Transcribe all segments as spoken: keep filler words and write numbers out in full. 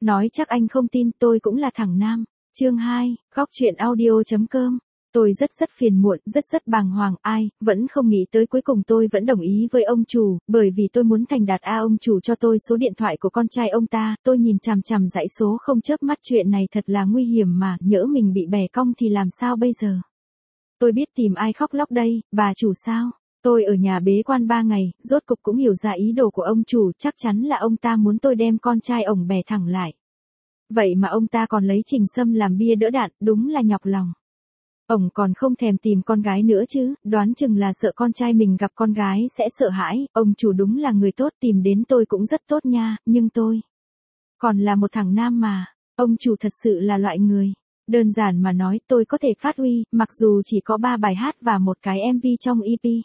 Nói chắc anh không tin, tôi cũng là thằng nam. Chương hai, góc truyện audio.com. Tôi rất rất phiền muộn, rất rất bàng hoàng, ai, vẫn không nghĩ tới cuối cùng tôi vẫn đồng ý với ông chủ, bởi vì tôi muốn thành đạt a ông chủ cho tôi số điện thoại của con trai ông ta, tôi nhìn chằm chằm dãy số không chớp mắt, chuyện này thật là nguy hiểm mà, nhỡ mình bị bẻ cong thì làm sao bây giờ? Tôi biết tìm ai khóc lóc đây, bà chủ sao? Tôi ở nhà bế quan ba ngày, rốt cục cũng hiểu ra ý đồ của ông chủ, chắc chắn là ông ta muốn tôi đem con trai ổng bẻ thẳng lại. Vậy mà ông ta còn lấy Trình Sâm làm bia đỡ đạn, đúng là nhọc lòng. Ổng còn không thèm tìm con gái nữa chứ, đoán chừng là sợ con trai mình gặp con gái sẽ sợ hãi, ông chủ đúng là người tốt, tìm đến tôi cũng rất tốt nha, nhưng tôi còn là một thằng nam mà, ông chủ thật sự là loại người. Đơn giản mà nói, tôi có thể phát huy, mặc dù chỉ có ba bài hát và một cái em vê trong e pê.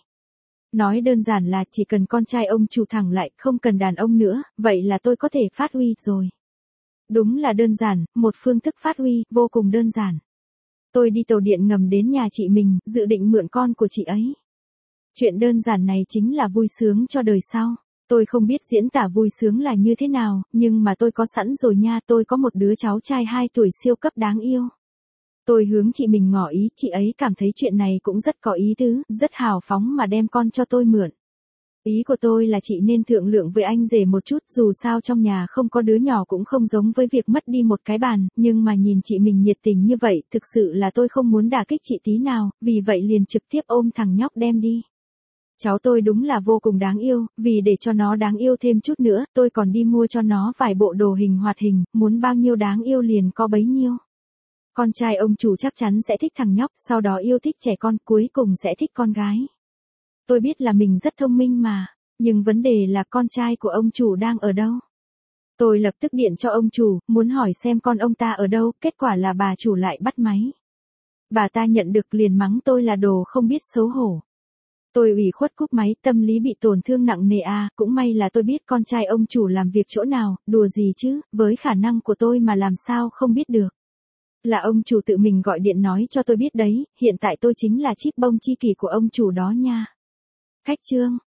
Nói đơn giản là chỉ cần con trai ông chủ thẳng lại, không cần đàn ông nữa, vậy là tôi có thể phát huy rồi. Đúng là đơn giản, một phương thức phát huy, vô cùng đơn giản. Tôi đi tàu điện ngầm đến nhà chị mình, dự định mượn con của chị ấy. Chuyện đơn giản này chính là vui sướng cho đời sau. Tôi không biết diễn tả vui sướng là như thế nào, nhưng mà tôi có sẵn rồi nha, tôi có một đứa cháu trai hai tuổi siêu cấp đáng yêu. Tôi hướng chị mình ngỏ ý, chị ấy cảm thấy chuyện này cũng rất có ý tứ, rất hào phóng mà đem con cho tôi mượn. Ý của tôi là chị nên thương lượng với anh rể một chút, dù sao trong nhà không có đứa nhỏ cũng không giống với việc mất đi một cái bàn, nhưng mà nhìn chị mình nhiệt tình như vậy, thực sự là tôi không muốn đả kích chị tí nào, vì vậy liền trực tiếp ôm thằng nhóc đem đi. Cháu tôi đúng là vô cùng đáng yêu, vì để cho nó đáng yêu thêm chút nữa, tôi còn đi mua cho nó vài bộ đồ hình hoạt hình, muốn bao nhiêu đáng yêu liền có bấy nhiêu. Con trai ông chủ chắc chắn sẽ thích thằng nhóc, sau đó yêu thích trẻ con, cuối cùng sẽ thích con gái. Tôi biết là mình rất thông minh mà, nhưng vấn đề là con trai của ông chủ đang ở đâu? Tôi lập tức điện cho ông chủ, muốn hỏi xem con ông ta ở đâu, kết quả là bà chủ lại bắt máy. Bà ta nhận được liền mắng tôi là đồ không biết xấu hổ. Tôi ủy khuất cúp máy, tâm lý bị tổn thương nặng nề à, cũng may là tôi biết con trai ông chủ làm việc chỗ nào, đùa gì chứ, với khả năng của tôi mà làm sao không biết được. Là ông chủ tự mình gọi điện nói cho tôi biết đấy, hiện tại tôi chính là chip bông chi kỷ của ông chủ đó nha. Khách trương,